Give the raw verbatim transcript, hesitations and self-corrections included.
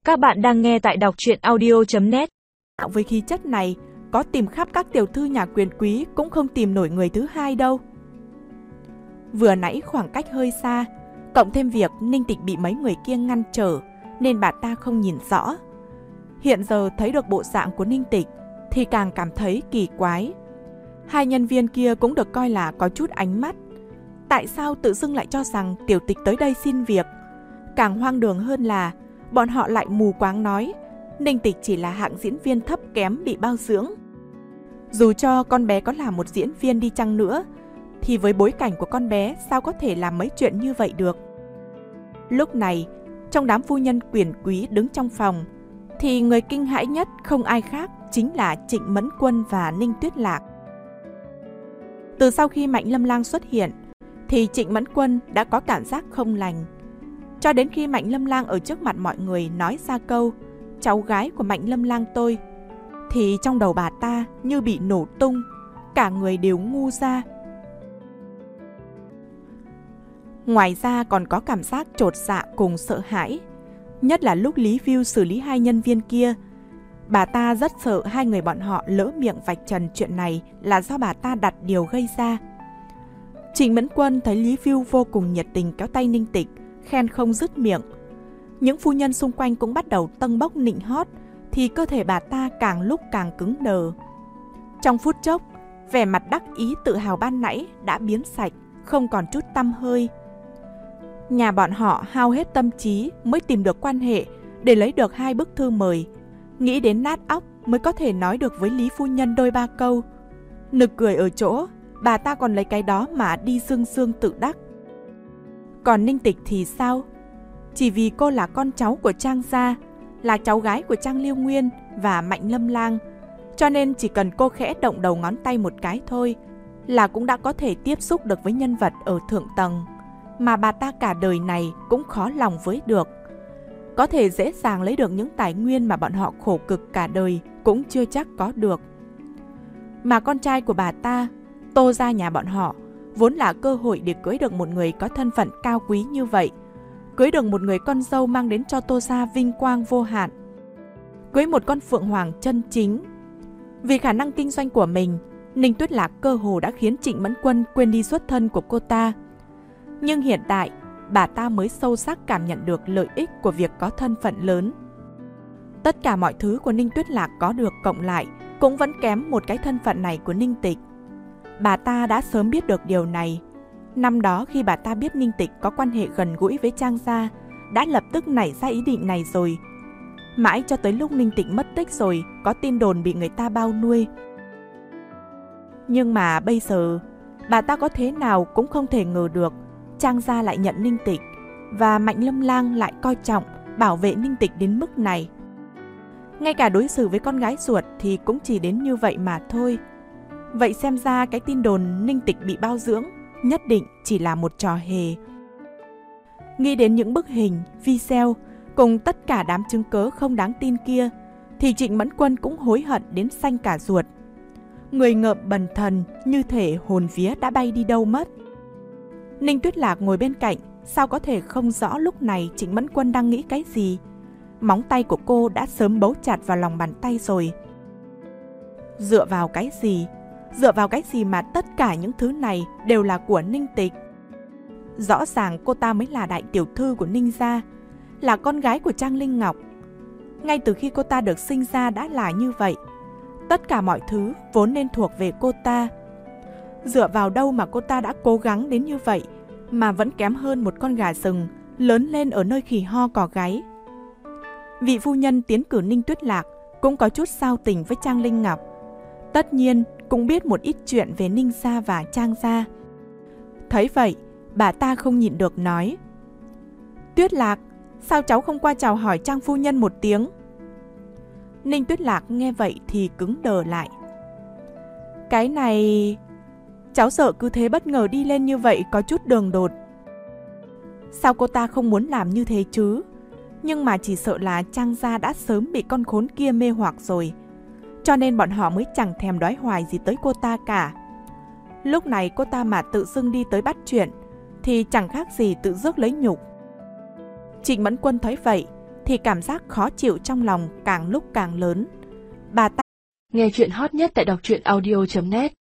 Các bạn đang nghe tại đọc truyện audio chấm net. Với khí chất này, có tìm khắp các tiểu thư nhà quyền quý cũng không tìm nổi người thứ hai đâu. Vừa nãy khoảng cách hơi xa, cộng thêm việc Ninh Tịch bị mấy người kia ngăn trở nên bà ta không nhìn rõ. Hiện giờ thấy được bộ dạng của Ninh Tịch thì càng cảm thấy kỳ quái. Hai nhân viên kia cũng được coi là có chút ánh mắt. Tại sao tự dưng lại cho rằng tiểu tịch tới đây xin việc? Càng hoang đường hơn là bọn họ lại mù quáng nói Ninh Tịch chỉ là hạng diễn viên thấp kém bị bao dưỡng. Dù cho con bé có là một diễn viên đi chăng nữa, thì với bối cảnh của con bé sao có thể làm mấy chuyện như vậy được. Lúc này, trong đám phu nhân quyền quý đứng trong phòng, thì người kinh hãi nhất không ai khác chính là Trịnh Mẫn Quân và Ninh Tuyết Lạc. Từ sau khi Mạnh Lâm Lang xuất hiện, thì Trịnh Mẫn Quân đã có cảm giác không lành. Cho đến khi Mạnh Lâm Lang ở trước mặt mọi người nói ra câu cháu gái của Mạnh Lâm Lang tôi, thì trong đầu bà ta như bị nổ tung, cả người đều ngu ra. Ngoài ra còn có cảm giác chột dạ cùng sợ hãi, nhất là lúc Lý Viu xử lý hai nhân viên kia. Bà ta rất sợ hai người bọn họ lỡ miệng vạch trần chuyện này là do bà ta đặt điều gây ra. Trịnh Mẫn Quân thấy Lý Viu vô cùng nhiệt tình kéo tay Ninh Tịch, khen không dứt miệng. Những phu nhân xung quanh cũng bắt đầu tâng bốc nịnh hót, thì cơ thể bà ta càng lúc càng cứng đờ. Trong phút chốc, vẻ mặt đắc ý tự hào ban nãy đã biến sạch, không còn chút tăm hơi. Nhà bọn họ hao hết tâm trí mới tìm được quan hệ để lấy được hai bức thư mời. Nghĩ đến nát óc mới có thể nói được với Lý phu nhân đôi ba câu. Nực cười ở chỗ, bà ta còn lấy cái đó mà đi dương dương tự đắc. Còn Ninh Tịch thì sao? Chỉ vì cô là con cháu của Trang gia, là cháu gái của Trang Liêu Nguyên và Mạnh Lâm Lang, cho nên chỉ cần cô khẽ động đầu ngón tay một cái thôi là cũng đã có thể tiếp xúc được với nhân vật ở thượng tầng, mà bà ta cả đời này cũng khó lòng với được. Có thể dễ dàng lấy được những tài nguyên mà bọn họ khổ cực cả đời cũng chưa chắc có được. Mà con trai của bà ta, Tô gia nhà bọn họ, vốn là cơ hội để cưới được một người có thân phận cao quý như vậy, cưới được một người con dâu mang đến cho Tô gia vinh quang vô hạn, cưới một con phượng hoàng chân chính. Vì khả năng kinh doanh của mình, Ninh Tuyết Lạc cơ hồ đã khiến Trịnh Mẫn Quân quên đi xuất thân của cô ta. Nhưng hiện tại, bà ta mới sâu sắc cảm nhận được lợi ích của việc có thân phận lớn. Tất cả mọi thứ của Ninh Tuyết Lạc có được cộng lại cũng vẫn kém một cái thân phận này của Ninh Tịch. Bà ta đã sớm biết được điều này. Năm đó khi bà ta biết Ninh Tịch có quan hệ gần gũi với Trang gia, đã lập tức nảy ra ý định này rồi. Mãi cho tới lúc Ninh Tịch mất tích rồi, có tin đồn bị người ta bao nuôi. Nhưng mà bây giờ, bà ta có thế nào cũng không thể ngờ được Trang gia lại nhận Ninh Tịch, và Mạnh Lâm Lang lại coi trọng, bảo vệ Ninh Tịch đến mức này. Ngay cả đối xử với con gái ruột thì cũng chỉ đến như vậy mà thôi. Vậy xem ra cái tin đồn Ninh Tịch bị bao dưỡng nhất định chỉ là một trò hề. Nghĩ đến những bức hình, video cùng tất cả đám chứng cớ không đáng tin kia, thì Trịnh Mẫn Quân cũng hối hận đến xanh cả ruột. Người ngợm bần thần, như thể hồn vía đã bay đi đâu mất. Ninh Tuyết Lạc ngồi bên cạnh, sao có thể không rõ lúc này Trịnh Mẫn Quân đang nghĩ cái gì. Móng tay của cô đã sớm bấu chặt vào lòng bàn tay rồi. Dựa vào cái gì? Dựa vào cái gì mà tất cả những thứ này đều là của Ninh Tịch? Rõ ràng cô ta mới là đại tiểu thư của Ninh gia, là con gái của Trang Linh Ngọc. Ngay từ khi cô ta được sinh ra đã là như vậy. Tất cả mọi thứ vốn nên thuộc về cô ta. Dựa vào đâu mà cô ta đã cố gắng đến như vậy mà vẫn kém hơn một con gà rừng lớn lên ở nơi khỉ ho cò gáy. Vị phu nhân tiến cử Ninh Tuyết Lạc cũng có chút giao tình với Trang Linh Ngọc, tất nhiên cũng biết một ít chuyện về Ninh gia và Trang gia. Thấy vậy, bà ta không nhịn được nói: Tuyết Lạc, sao cháu không qua chào hỏi Trang phu nhân một tiếng? Ninh Tuyết Lạc nghe vậy thì cứng đờ lại. Cái này... cháu sợ cứ thế bất ngờ đi lên như vậy có chút đường đột. Sao cô ta không muốn làm như thế chứ? Nhưng mà chỉ sợ là Trang gia đã sớm bị con khốn kia mê hoặc rồi, cho nên bọn họ mới chẳng thèm đoái hoài gì tới cô ta cả. Lúc này cô ta mà tự dưng đi tới bắt chuyện thì chẳng khác gì tự rước lấy nhục. Trịnh Mẫn Quân thấy vậy thì cảm giác khó chịu trong lòng càng lúc càng lớn. Bà ta nghe chuyện hot nhất tại đọc truyện audio chấm net